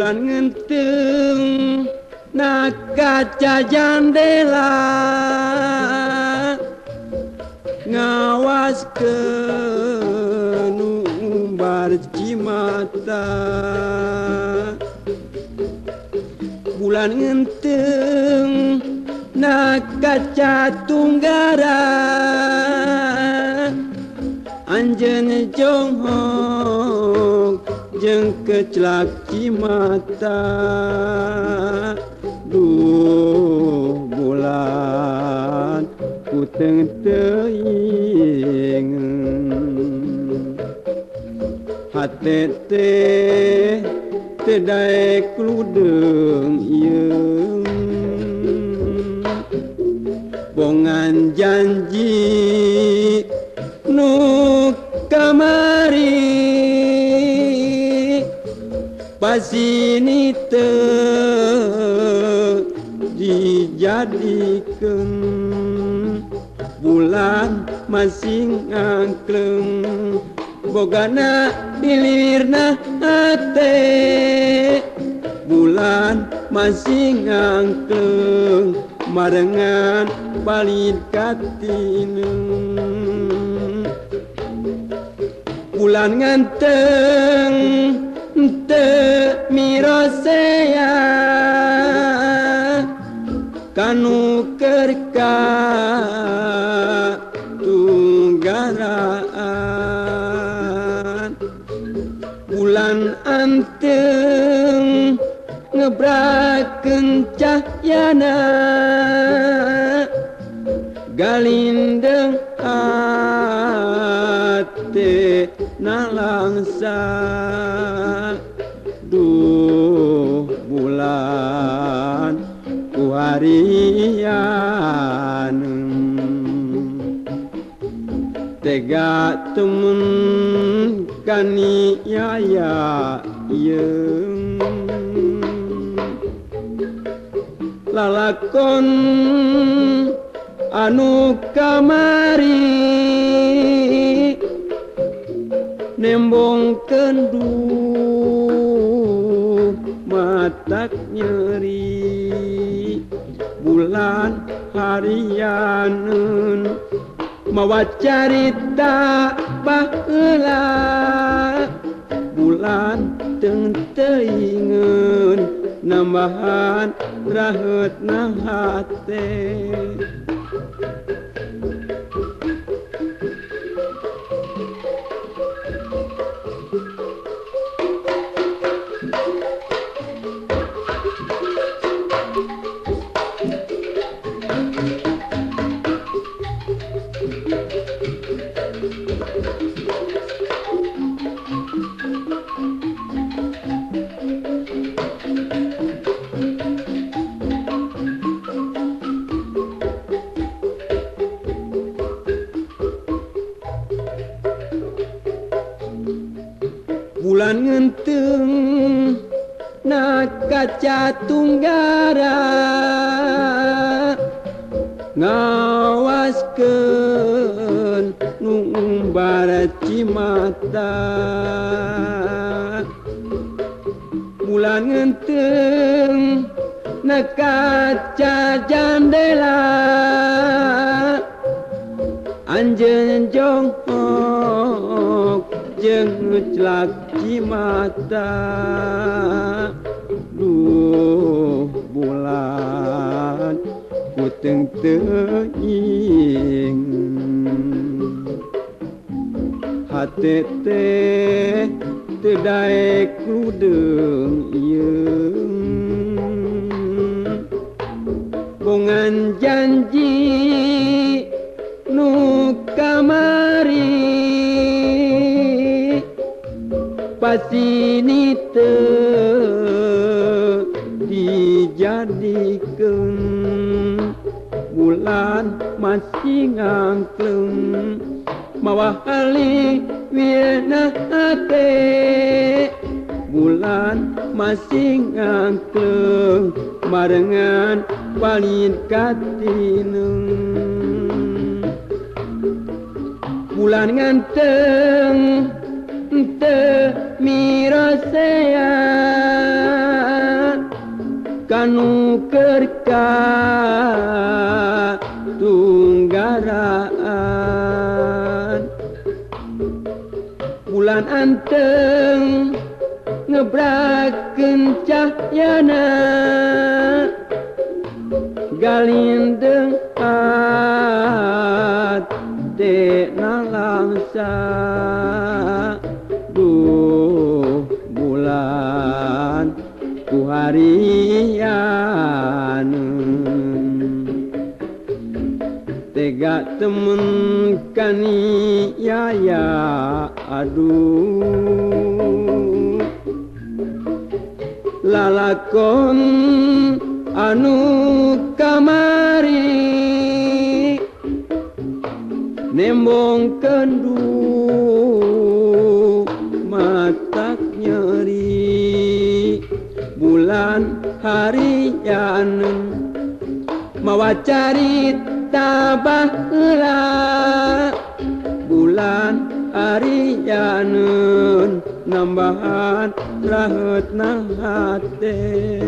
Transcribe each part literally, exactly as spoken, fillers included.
bulan ngenteng na kaca jandela ngawaskeun umbar cimata bulan ngenteng na kaca tunggara anjeun jonghok jeung keclak cimata duh bulan ku teu teuing hate teh teu daek ludeung ieu bongan janji nu kamari pasini teu dijadikeun bulan masing angkleng bogana dilirna hate bulan masing angkleng marengan palid katineng bulan nganteng teu mirosea kanu keur ka tunggaraan bulan anteng ngebrakeun cahyana galindeng ate nalangsa duh bulan ku harian tega temen kaniaya yeung lalakon anu kamari nembongkeun duh matak nyeri bulan harianeun mawa carita baheula bulan teu teuingeun nambahan raheutna hate bulan ngenteng na kaca tunggara ngawaskeun nu umbar cimata bulan ngenteng na kaca jandela anjeun jonghok jeung ngeclak cimata duh bulan ku teu teuing hate teh teu daek ludeung ieu bongan janji nu kamari pasini teu dijadikeun bulan masing angkleng mawa hali wieuna hate bulan masing angkleng marengan palid katineng bulan nganteng teu mirosea kanu kerka tunggaraan bulan anteng ngebrakeun cahyana galindeng hate nalangsa duh bulan ku harian tega temen kaniaya aduh lalakon anu kamari nembong kendu matak nyeri bulan harian mawa carita baheula bulan harian nambahan rahatna hate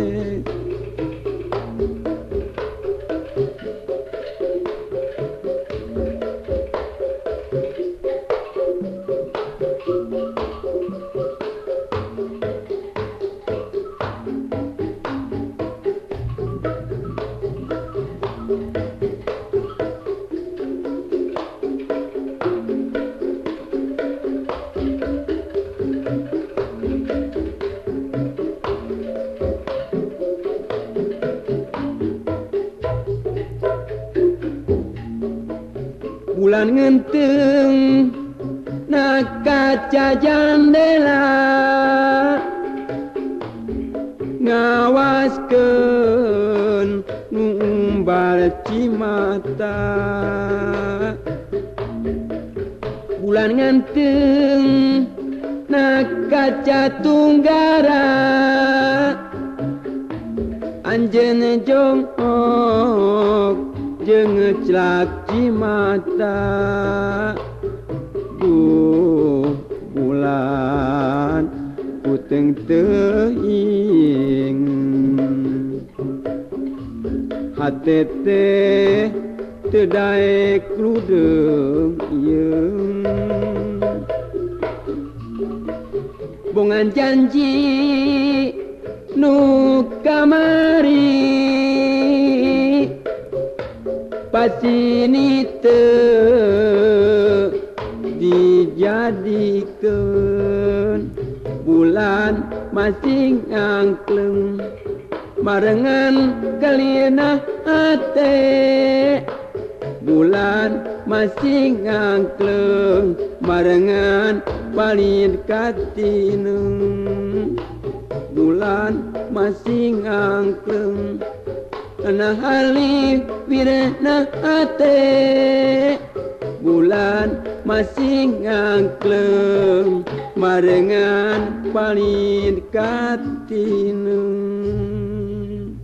bulan ngenteng na kaca jandela ngawaskeun numbal cimata bulan ngenteng na kaca tunggara anjeun jongok jeung ngeclak cimata duh bulan puteng teuing hate teh teu daek ludeung ieung bongan janji nu kamari pasini teu dijadikeun bulan masing angkleng marengan kalina hate bulan masing angkleng marengan palid katineng bulan masing angkleng ana halif wirena hate bulan masing angkleng marengan palid katineng